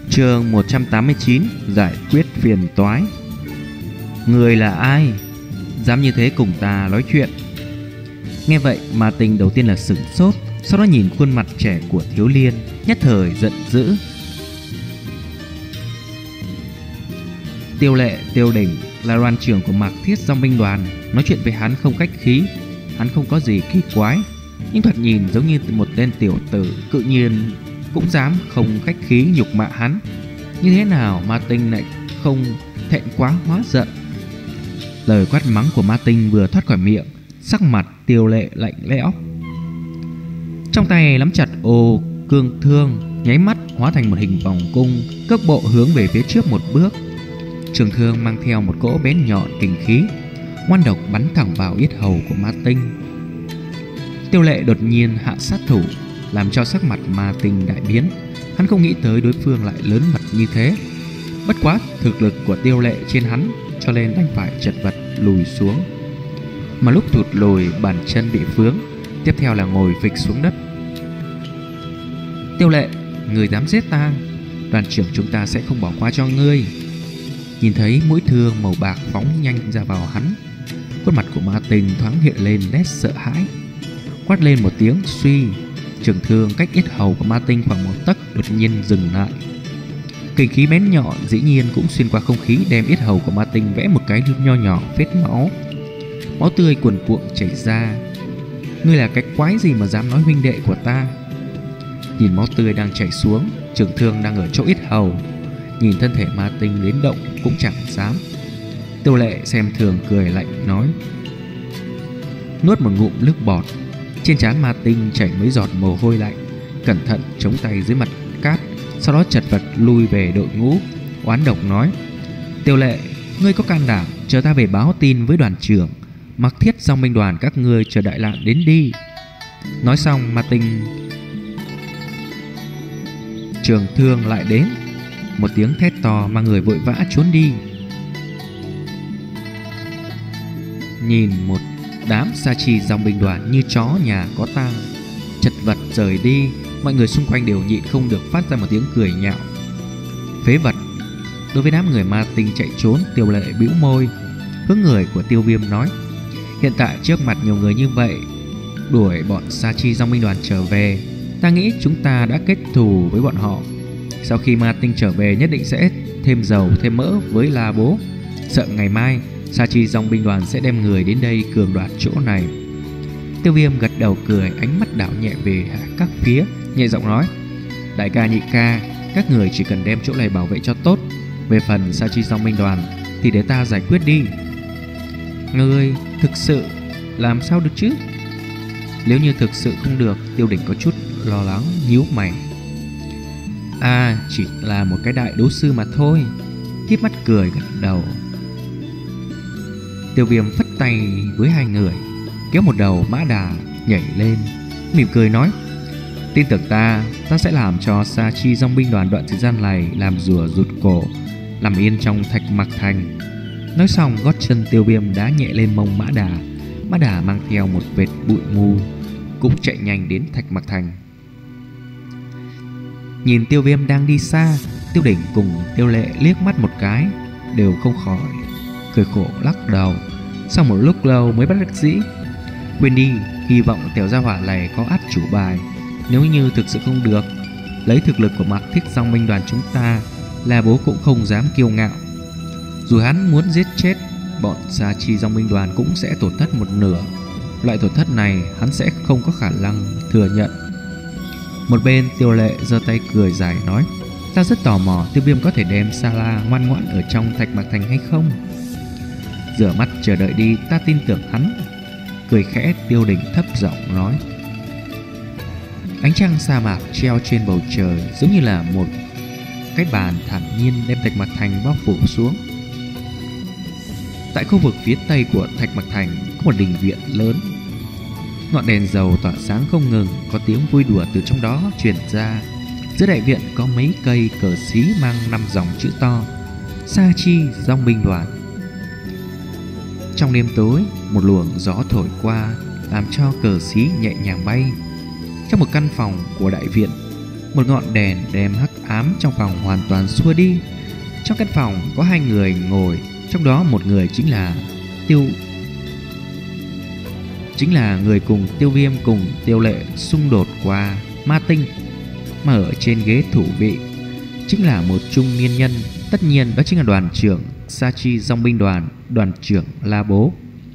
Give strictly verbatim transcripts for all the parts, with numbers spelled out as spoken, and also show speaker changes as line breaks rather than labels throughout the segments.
Chương một trăm tám mươi chín. Giải quyết phiền toái. Người là ai dám như thế cùng ta nói chuyện? Nghe vậy Ma Tinh đầu tiên là sửng sốt, sau đó nhìn khuôn mặt trẻ của Thiếu Liên, nhất thời giận dữ. Tiêu Lệ, Tiêu Đỉnh là đoàn trưởng của Mạc Thiết Dòng binh đoàn, nói chuyện với hắn không khách khí. Hắn không có gì kỳ quái, nhưng thoạt nhìn giống như một tên tiểu tử, cự nhiên cũng dám không khách khí nhục mạ hắn. Như thế nào Ma Tinh lại không thẹn quá hóa giận? Lời quát mắng của Ma Tinh vừa thoát khỏi miệng, sắc mặt Tiêu Lệ lạnh lẽo, trong tay nắm chặt ô cương thương, nháy mắt hóa thành một hình vòng cung, cước bộ hướng về phía trước một bước. Trường thương mang theo một cỗ bén nhọn kình khí, ngoan độc bắn thẳng vào yết hầu của Ma Tinh. Tiêu Lệ đột nhiên hạ sát thủ, làm cho sắc mặt Ma Tinh đại biến. Hắn không nghĩ tới đối phương lại lớn mật như thế. Bất quá thực lực của Tiêu Lệ trên hắn, cho nên đành phải chật vật lùi xuống. Mà lúc thụt lùi, bàn chân bị vướng, tiếp theo là ngồi phịch xuống đất. Tiêu Lệ, người dám giết ta, đoàn trưởng chúng ta sẽ không bỏ qua cho ngươi. Nhìn thấy mũi thương màu bạc phóng nhanh ra vào hắn, khuôn mặt của Ma Tinh thoáng hiện lên nét sợ hãi. Quát lên một tiếng suy, trường thương cách yết hầu của Ma Tinh khoảng một tấc đột nhiên dừng lại. Kình khí bén nhọn dĩ nhiên cũng xuyên qua không khí, đem yết hầu của Ma Tinh vẽ một cái nho nhỏ vết máu. Máu tươi cuồn cuộn chảy ra. Ngươi là cái quái gì mà dám nói huynh đệ của ta? Nhìn máu tươi đang chảy xuống, trường thương đang ở chỗ yết hầu, nhìn thân thể Ma Tinh đến động cũng chẳng dám. Tiêu Lệ xem thường cười lạnh nói, nuốt một ngụm nước bọt. Trên trán Ma Tinh chảy mấy giọt mồ hôi lạnh, cẩn thận chống tay dưới mặt cát, sau đó chật vật lui về đội ngũ, oán độc nói, Tiêu Lệ, ngươi có can đảm chờ ta về báo tin với đoàn trưởng, Mạc Thiết Dòng binh đoàn các ngươi chờ Đại Lạn đến đi. Nói xong Ma Tinh trường thương lại đến, một tiếng thét to mà người vội vã trốn đi. Nhìn một đám sa chi dòng binh đoàn như chó nhà có tang, chật vật rời đi, mọi người xung quanh đều nhịn không được phát ra một tiếng cười nhạo. Phế vật. Đối với đám người Ma Tinh chạy trốn, Tiêu Lệ bĩu môi, hướng người của Tiêu Viêm nói, hiện tại trước mặt nhiều người như vậy đuổi bọn sa chi dòng binh đoàn trở về, ta nghĩ chúng ta đã kết thù với bọn họ. Sau khi Ma Tinh trở về nhất định sẽ thêm dầu thêm mỡ với La Bố, sợ ngày mai sa chi dòng binh đoàn sẽ đem người đến đây cường đoạt chỗ này. Tiêu Viêm gật đầu cười, ánh mắt đảo nhẹ về các phía, nhẹ giọng nói, đại ca nhị ca, các người chỉ cần đem chỗ này bảo vệ cho tốt, về phần sa chi dòng binh đoàn thì để ta giải quyết đi. Ngươi thực sự làm sao được chứ? Nếu như thực sự không được, Tiêu Đỉnh có chút lo lắng nhíu mày. À, chỉ là một cái đại đấu sư mà thôi. Híp mắt cười gật đầu. Tiêu Viêm phất tay với hai người, kéo một đầu mã đà nhảy lên, mỉm cười nói, tin tưởng ta, ta sẽ làm cho sa chi dòng binh đoàn đoạn thời gian này làm rùa rụt cổ, nằm yên trong Thạch Mạc Thành. Nói xong gót chân Tiêu Viêm đá nhẹ lên mông mã đà, mã đà mang theo một vệt bụi mù cũng chạy nhanh đến Thạch Mạc Thành. Nhìn Tiêu Viêm đang đi xa, Tiêu Đỉnh cùng Tiêu Lệ liếc mắt một cái, đều không khỏi cười khổ lắc đầu. Sau một lúc lâu mới bất đắc dĩ, quên đi, hy vọng tiểu gia hỏa này có át chủ bài. Nếu như thực sự không được, lấy thực lực của Mạc Thiết Dòng binh đoàn chúng ta, La Bố cũng không dám kiêu ngạo. Dù hắn muốn giết chết bọn sa chi dòng binh đoàn cũng sẽ tổn thất một nửa. Loại tổn thất này hắn sẽ không có khả năng thừa nhận. Một bên Tiêu Lệ giơ tay cười dài nói, ta rất tò mò Tiêu Viêm có thể đem Sa La ngoan ngoãn ở trong Thạch Mạc Thành hay không. Rửa mắt chờ đợi đi, ta tin tưởng hắn. Cười khẽ, Tiêu Đỉnh thấp giọng nói. Ánh trăng sa mạc treo trên bầu trời giống như là một cái bàn thản nhiên đem Thạch Mạc Thành bao phủ xuống. Tại khu vực phía tây của Thạch Mạc Thành có một đình viện lớn, ngọn đèn dầu tỏa sáng không ngừng, có tiếng vui đùa từ trong đó truyền ra. Giữa đại viện có mấy cây cờ xí mang năm dòng chữ to, sa chi dòng binh đoàn. Trong đêm tối, một luồng gió thổi qua làm cho cờ xí nhẹ nhàng bay. Trong một căn phòng của đại viện, Một ngọn đèn đem hắc ám trong phòng hoàn toàn xua đi. Trong căn phòng có hai người ngồi, trong đó một người chính là Tiêu Chính là người cùng Tiêu Viêm cùng Tiêu Lệ xung đột qua ma tinh. Mà ở trên ghế thủ vị chính là một trung niên nhân, tất nhiên đó chính là đoàn trưởng Sa Chi Dòng binh đoàn, đoàn trưởng La Bố.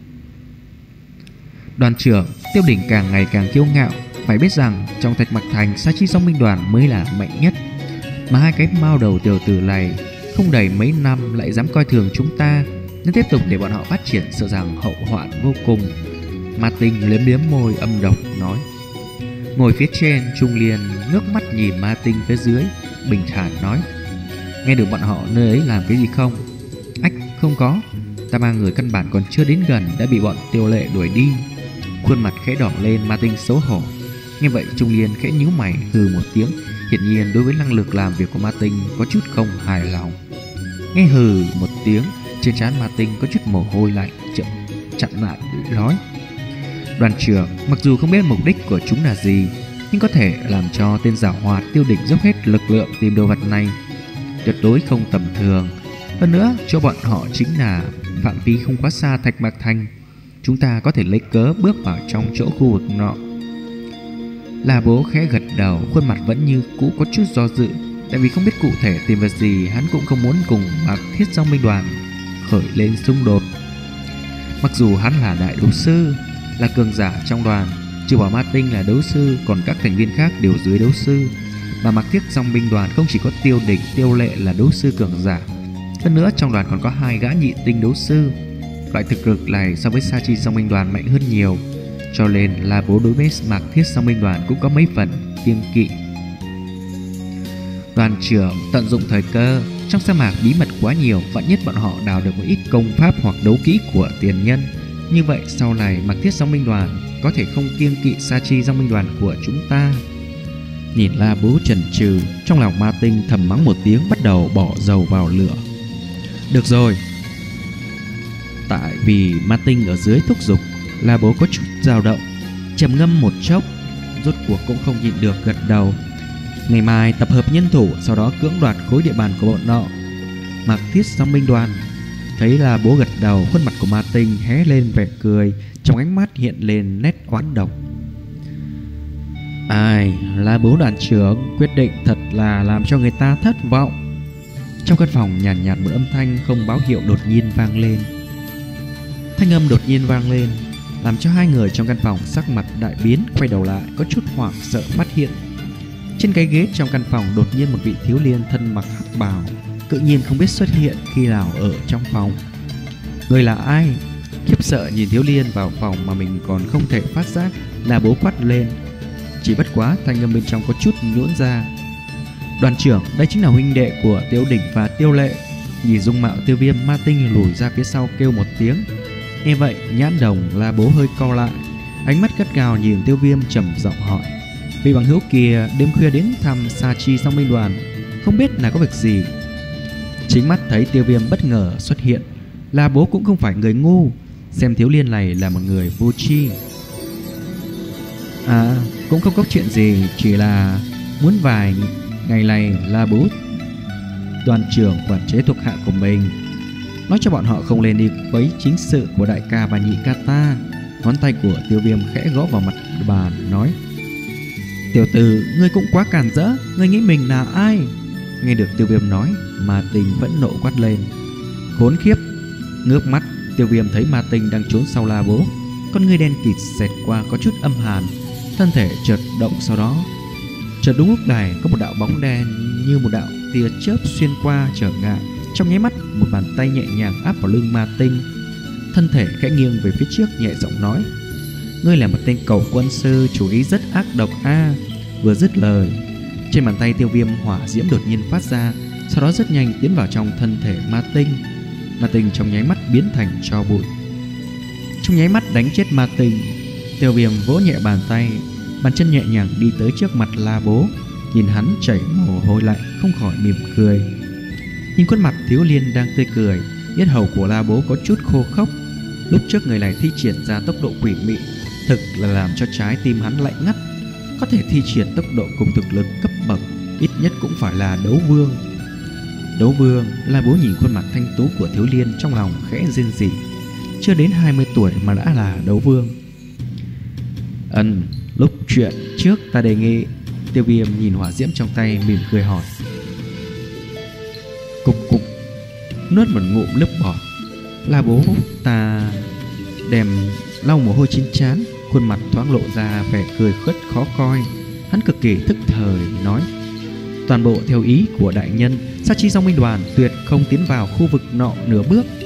Đoàn trưởng Tiêu Đỉnh càng ngày càng kiêu ngạo, phải biết rằng trong Thạch Mặc Thành, Sa Chi Dòng binh đoàn mới là mạnh nhất, mà hai cái mao đầu tiểu tử này không đầy mấy năm lại dám coi thường chúng ta. Nếu tiếp tục để bọn họ phát triển, sợ rằng hậu hoạn vô cùng. Ma Tinh liếm liếm môi âm độc nói. Ngồi phía trên, Trung Liên ngước mắt nhìn Ma Tinh phía dưới, bình thản nói: nghe được bọn họ nơi ấy làm cái gì không? Ách, không có. Ta ba người căn bản còn chưa đến gần đã bị bọn Tiêu Lệ đuổi đi. Khuôn mặt khẽ đỏ lên, Ma Tinh xấu hổ. Nghe vậy Trung Liên khẽ nhíu mày hừ một tiếng, hiển nhiên đối với năng lực làm việc của Ma Tinh có chút không hài lòng. Nghe hừ một tiếng, trên trán Ma Tinh có chút mồ hôi lạnh chậm chặn lại nói: đoàn trưởng mặc dù không biết mục đích của chúng là gì, nhưng có thể làm cho tên giảo hoạt Tiêu Đỉnh dốc hết lực lượng tìm đồ vật này tuyệt đối không tầm thường. Hơn nữa, chỗ bọn họ chính là phạm vi không quá xa Thạch Mạc Thành, chúng ta có thể lấy cớ bước vào trong chỗ khu vực nọ. La Bố khẽ gật đầu, khuôn mặt vẫn như cũ có chút do dự, tại vì không biết cụ thể tìm vật gì, hắn cũng không muốn cùng Mạc Thiết Dòng binh đoàn khởi lên xung đột. Mặc dù hắn là đại đấu sư, là cường giả trong đoàn, trừ bỏ Ma Tinh là đấu sư, còn các thành viên khác đều dưới đấu sư. Mà Mạc Thiết Dòng binh đoàn không chỉ có Tiêu Đỉnh, Tiêu Lệ là đấu sư cường giả, hơn nữa trong đoàn còn có hai gã nhị tinh đấu sư. Loại thực lực này so với Sa Chi Dòng binh đoàn mạnh hơn nhiều, cho nên La Bố đối với Mạc Thiết Dòng binh đoàn cũng có mấy phần kiêng kỵ. Đoàn trưởng tận dụng thời cơ, trong sa mạc bí mật quá nhiều, vạn nhất bọn họ đào được một ít công pháp hoặc đấu kỹ của tiền nhân, như vậy sau này Mạc Thiết Dòng binh đoàn có thể không kiêng kỵ Sa Chi Dòng binh đoàn của chúng ta. Nhìn La Bố chần chừ, trong lòng Ma Tinh thầm mắng một tiếng, bắt đầu bỏ dầu vào lửa. Được rồi. Tại vì Ma Tinh ở dưới thúc giục, La Bố có chút dao động, trầm ngâm một chốc, rốt cuộc cũng không nhịn được gật đầu. Ngày mai tập hợp nhân thủ, sau đó cưỡng đoạt khối địa bàn của bọn nọ. Mạc Thiết Dòng binh đoàn thấy La Bố gật đầu, khuôn mặt của Ma Tinh hé lên vẻ cười, trong ánh mắt hiện lên nét oán độc. Ai, La Bố đoàn trưởng quyết định thật là làm cho người ta thất vọng. Trong căn phòng nhàn nhạt, nhạt một âm thanh không báo hiệu đột nhiên vang lên. Thanh âm đột nhiên vang lên làm cho hai người trong căn phòng sắc mặt đại biến, quay đầu lại có chút hoảng sợ phát hiện trên cái ghế trong căn phòng đột nhiên một vị thiếu niên thân mặc hắc bào tự nhiên không biết xuất hiện khi nào ở trong phòng. Người là ai? Khiếp sợ nhìn thiếu niên vào phòng mà mình còn không thể phát giác, La Bố quát lên. Chỉ bất quá thanh âm bên trong có chút nhũn ra. Đoàn trưởng, đây chính là huynh đệ của Tiêu Đỉnh và Tiêu Lệ. Nhìn dung mạo Tiêu Viêm, Ma Tinh lùi ra phía sau kêu một tiếng. Nghe vậy nhãn đồng La Bố hơi cau lại, ánh mắt gắt gao nhìn Tiêu Viêm trầm giọng hỏi: vị bằng hữu kia đêm khuya đến thăm Sa Chi Dòng binh đoàn, không biết là có việc gì? Chính mắt thấy Tiêu Viêm bất ngờ xuất hiện, La Bố cũng không phải người ngu, xem thiếu niên này là một người vô tri. À, cũng không có chuyện gì, chỉ là muốn vài ngày này La Bố đoàn trưởng quản chế thuộc hạ của mình, nói cho bọn họ không lên đi quấy chính sự của đại ca và nhị ca ta. Ngón tay của Tiêu Viêm khẽ gõ vào mặt bàn nói: tiểu tử, ngươi cũng quá càn rỡ, ngươi nghĩ mình là ai? Nghe được Tiêu Viêm nói, Ma Tinh vẫn nộ quát lên: khốn khiếp! Ngước mắt, Tiêu Viêm thấy Ma Tinh đang trốn sau La Bố, con ngươi đen kịt xẹt qua có chút âm hàn, thân thể chợt động, sau đó chợt đúng lúc này có một đạo bóng đen như một đạo tia chớp xuyên qua trở ngại. Trong nháy mắt, một bàn tay nhẹ nhàng áp vào lưng Ma Tinh, thân thể khẽ nghiêng về phía trước, nhẹ giọng nói: ngươi là một tên cầu quân sư, chủ ý rất ác độc a. À. Vừa dứt lời, trên bàn tay Tiêu Viêm hỏa diễm đột nhiên phát ra, sau đó rất nhanh tiến vào trong thân thể Ma Tinh. Ma Tinh trong nháy mắt biến thành tro bụi. Trong nháy mắt đánh chết Ma Tinh, Tiêu Viêm vỗ nhẹ bàn tay, bàn chân nhẹ nhàng đi tới trước mặt La Bố, nhìn hắn chảy mồ hôi lạnh, không khỏi mỉm cười. Nhìn khuôn mặt thiếu niên đang tươi cười, yết hầu của La Bố có chút khô khốc. Lúc trước người này thi triển ra tốc độ quỷ mị, thực là làm cho trái tim hắn lạnh ngắt. Có thể thi triển tốc độ cùng thực lực cấp bậc
ít nhất cũng phải là đấu vương. Đấu vương, La Bố nhìn khuôn mặt thanh tú của Thiếu Liên, trong lòng khẽ rên rỉ. Chưa đến hai mươi tuổi mà đã là đấu vương. Ừm, lúc chuyện trước ta đề nghị. Tiêu Viêm nhìn hỏa diễm trong tay mỉm cười hỏi. Cục cục, nuốt một ngụm nước bọt. La Bố ta đem lau mồ hôi trên trán, khuôn mặt thoáng lộ ra vẻ cười khất khó coi. Hắn cực kỳ thức thời nói: toàn bộ theo ý của đại nhân, Sa Chi Dòng binh đoàn tuyệt không tiến vào khu vực nọ nửa bước.